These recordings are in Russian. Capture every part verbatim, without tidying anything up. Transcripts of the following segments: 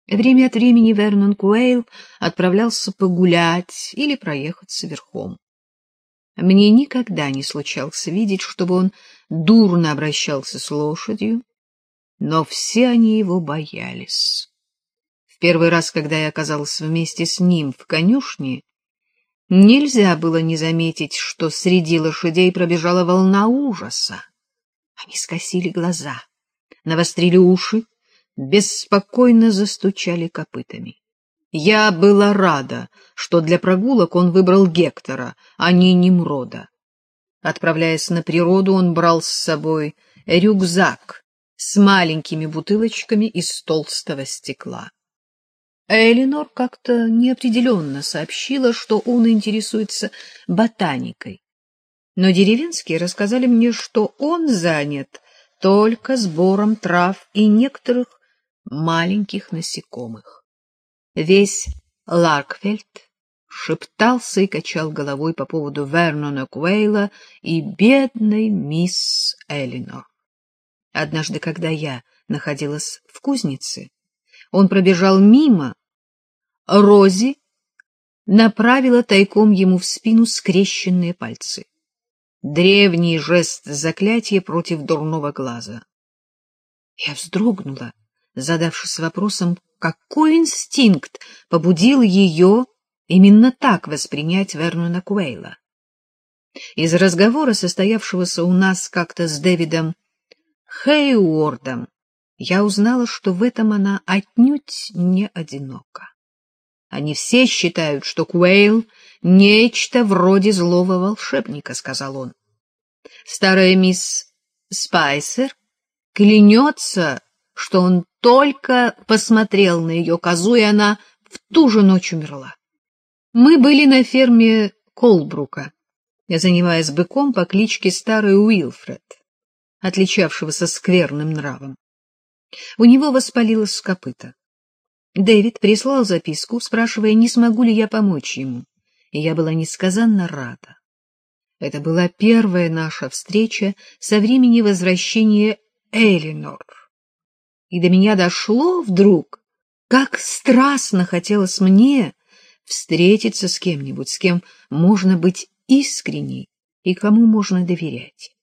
Время от времени Вернон Куэйл отправлялся погулять или проехаться верхом. Мне никогда не случалось видеть, чтобы он дурно обращался с лошадью, но все они его боялись. В первый раз, когда я оказалась вместе с ним в конюшне, нельзя было не заметить, что среди лошадей пробежала волна ужаса. Они скосили глаза, навострили уши, беспокойно застучали копытами. Я была рада, что для прогулок он выбрал Гектора, а не Немрода. Отправляясь на природу, он брал с собой рюкзак с маленькими бутылочками из толстого стекла. Элинор как-то неопределенно сообщила, что он интересуется ботаникой, но деревенские рассказали мне, что он занят только сбором трав и некоторых маленьких насекомых. Весь Ларкфельд шептался и качал головой по поводу Вернона Куэйла и бедной мисс Элинор. Однажды, когда я находилась в кузнице, он пробежал мимо, Рози направила тайком ему в спину скрещенные пальцы. Древний жест заклятия против дурного глаза. Я вздрогнула, задавшись вопросом, какой инстинкт побудил ее именно так воспринять Вернона Куэйла. Из разговора, состоявшегося у нас как-то с Дэвидом Хейуордом, я узнала, что в этом она отнюдь не одинока. Они все считают, что Куэйл — нечто вроде злого волшебника, — сказал он. Старая мисс Спайсер клянется, что он только посмотрел на ее козу, и она в ту же ночь умерла. Мы были на ферме Колбрука, занимаясь быком по кличке Старый Уилфред, отличавшегося скверным нравом. У него воспалилось копыто. Дэвид прислал записку, спрашивая, не смогу ли я помочь ему, и я была несказанно рада. Это была первая наша встреча со времени возвращения Элинор. И до меня дошло вдруг, как страстно хотелось мне встретиться с кем-нибудь, с кем можно быть искренней и кому можно доверять.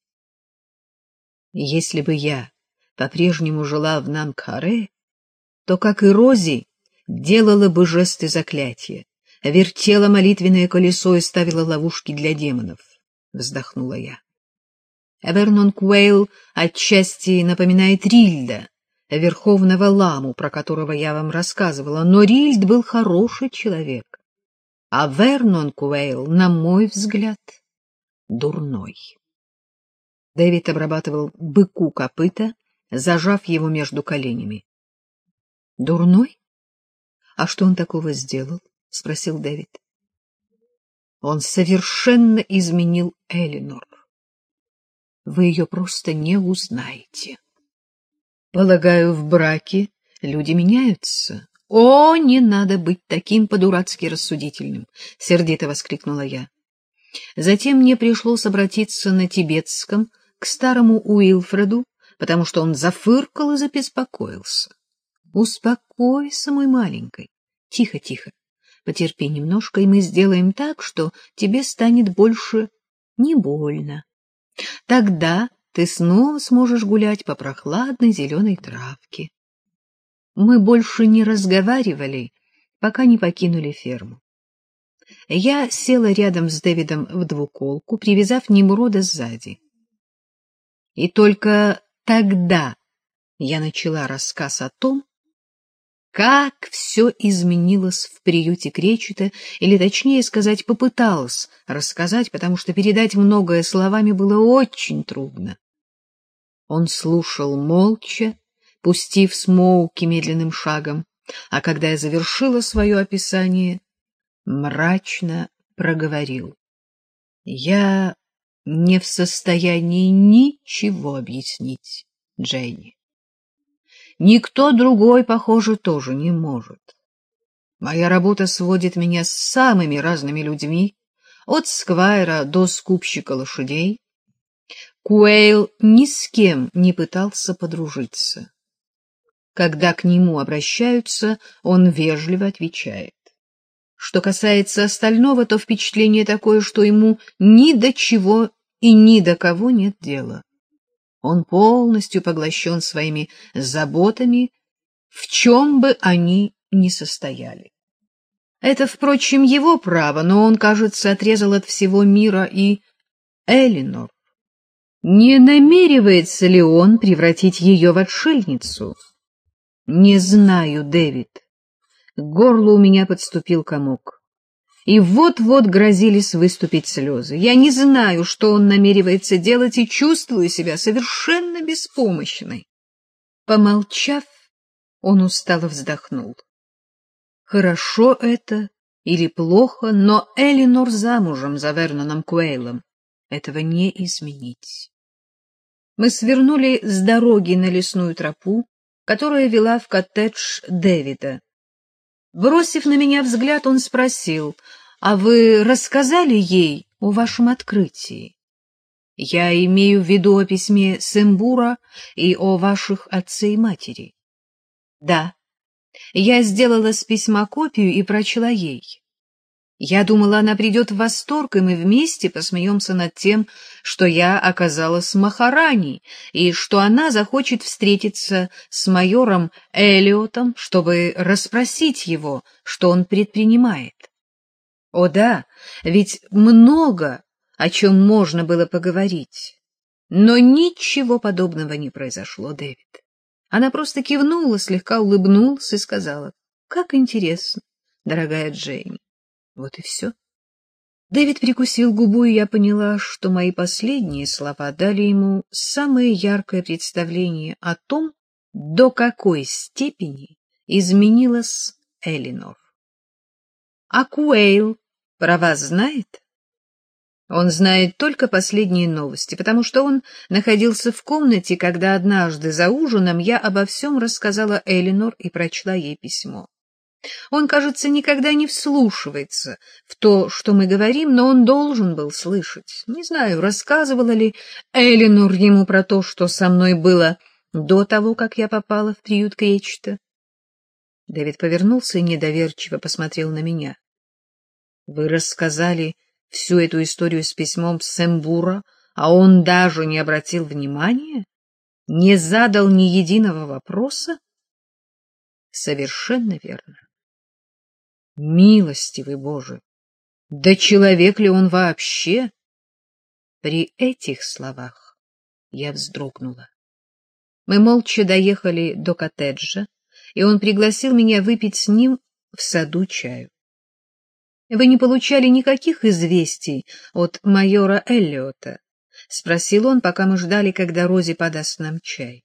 Если бы я по-прежнему жила в Намкаре, то, как и Рози, делала бы жесты заклятия, вертела молитвенное колесо и ставила ловушки для демонов, — вздохнула я. Вернон Куэйл отчасти напоминает Рильда, верховного ламу, про которого я вам рассказывала, но Рильд был хороший человек, а Вернон Куэйл, на мой взгляд, дурной. Дэвид обрабатывал быку копыта, зажав его между коленями. — Дурной? А что он такого сделал? — спросил Дэвид. — Он совершенно изменил Элинор. Вы ее просто не узнаете. Полагаю, в браке люди меняются. — О, не надо быть таким по-дурацки рассудительным! — сердито воскликнула я. Затем мне пришлось обратиться на тибетском к старому Уилфреду, потому что он зафыркал и забеспокоился. — Успокойся, мой маленький. Тихо, тихо. Потерпи немножко, и мы сделаем так, что тебе станет больше не больно. Тогда ты снова сможешь гулять по прохладной зеленой травке. Мы больше не разговаривали, пока не покинули ферму. Я села рядом с Дэвидом в двуколку, привязав Немрода сзади. И только тогда я начала рассказ о том, как все изменилось в приюте Кречета, или, точнее сказать, попыталась рассказать, потому что передать многое словами было очень трудно. Он слушал молча, пустив Смоуки медленным шагом, а когда я завершила свое описание, мрачно проговорил: — Я не в состоянии ничего объяснить, Дженни. Никто другой, похоже, тоже не может. Моя работа сводит меня с самыми разными людьми, от сквайра до скупщика лошадей. Куэйл ни с кем не пытался подружиться. Когда к нему обращаются, он вежливо отвечает. Что касается остального, то впечатление такое, что ему ни до чего и ни до кого нет дела. Он полностью поглощен своими заботами, в чем бы они ни состояли. Это, впрочем, его право, но он, кажется, отрезал от всего мира и Элинор. Не намеревается ли он превратить ее в отшельницу? Не знаю, Дэвид. К горлу у меня подступил комок. И вот-вот грозились выступить слезы. Я не знаю, что он намеревается делать, и чувствую себя совершенно беспомощной. Помолчав, он устало вздохнул. Хорошо это или плохо, но Элинор замужем за Верноном Куэйлом. Этого не изменить. Мы свернули с дороги на лесную тропу, которая вела в коттедж Дэвида. Бросив на меня взгляд, он спросил: «А вы рассказали ей о вашем открытии? Я имею в виду о письме Сембура и о ваших отце и матери». «Да, я сделала с письма копию и прочла ей. Я думала, она придет в восторг, и мы вместе посмеемся над тем, что я оказалась Махарани, и что она захочет встретиться с майором Эллиотом, чтобы расспросить его, что он предпринимает. О да, ведь много о чем можно было поговорить. Но ничего подобного не произошло, Дэвид. Она просто кивнула, слегка улыбнулась и сказала: «Как интересно, дорогая Джейни». Вот и все. Дэвид прикусил губу, и я поняла, что мои последние слова дали ему самое яркое представление о том, до какой степени изменилась Элинор. А Куэйл про вас знает? Он знает только последние новости, потому что он находился в комнате, когда однажды за ужином я обо всем рассказала Элинор и прочла ей письмо. Он, кажется, никогда не вслушивается в то, что мы говорим, но он должен был слышать. Не знаю, рассказывала ли Элинор ему про то, что со мной было до того, как я попала в приют Кречета. Дэвид повернулся и недоверчиво посмотрел на меня. — Вы рассказали всю эту историю с письмом Сембура, а он даже не обратил внимания? Не задал ни единого вопроса? — Совершенно верно. Милостивый Боже! Да человек ли он вообще? При этих словах я вздрогнула. Мы молча доехали до коттеджа, и он пригласил меня выпить с ним в саду чаю. — Вы не получали никаких известий от майора Эллиота? — спросил он, пока мы ждали, когда Рози подаст нам чай.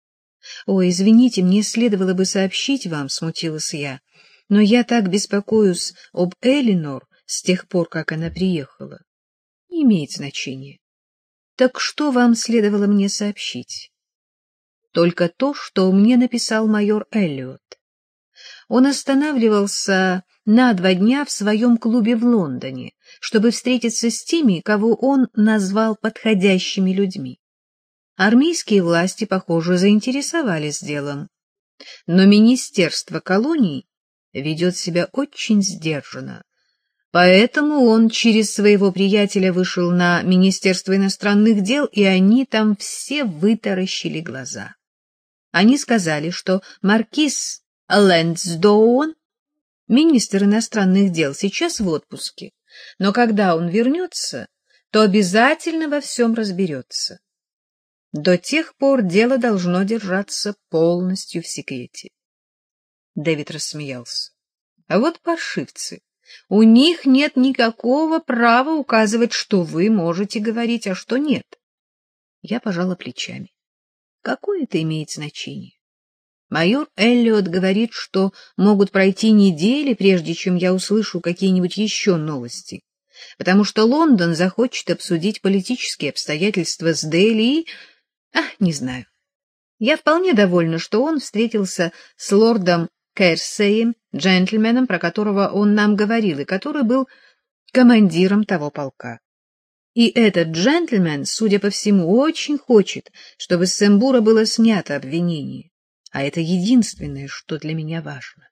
— Ой, извините, мне следовало бы сообщить вам, — смутилась я. Но я так беспокоюсь об Элинор с тех пор, как она приехала. Не имеет значения. Так что вам следовало мне сообщить? Только то, что мне написал майор Эллиот. Он останавливался на два дня в своем клубе в Лондоне, чтобы встретиться с теми, кого он назвал подходящими людьми. Армейские власти, похоже, заинтересовались делом. Но Министерство колоний ведет себя очень сдержанно. Поэтому он через своего приятеля вышел на Министерство иностранных дел, и они там все вытаращили глаза. Они сказали, что маркиз Лэнсдоун, министр иностранных дел, сейчас в отпуске, но когда он вернется, то обязательно во всем разберется. До тех пор дело должно держаться полностью в секрете. Дэвид рассмеялся. — А вот паршивцы. У них нет никакого права указывать, что вы можете говорить, а что нет. Я пожала плечами. Какое это имеет значение? Майор Эллиот говорит, что могут пройти недели, прежде чем я услышу какие-нибудь еще новости, потому что Лондон захочет обсудить политические обстоятельства с Дели и... А, не знаю. Я вполне довольна, что он встретился с лордом Керсеем, джентльменом, про которого он нам говорил, и который был командиром того полка. И этот джентльмен, судя по всему, очень хочет, чтобы с Сембура было снято обвинение. а это единственное, что для меня важно.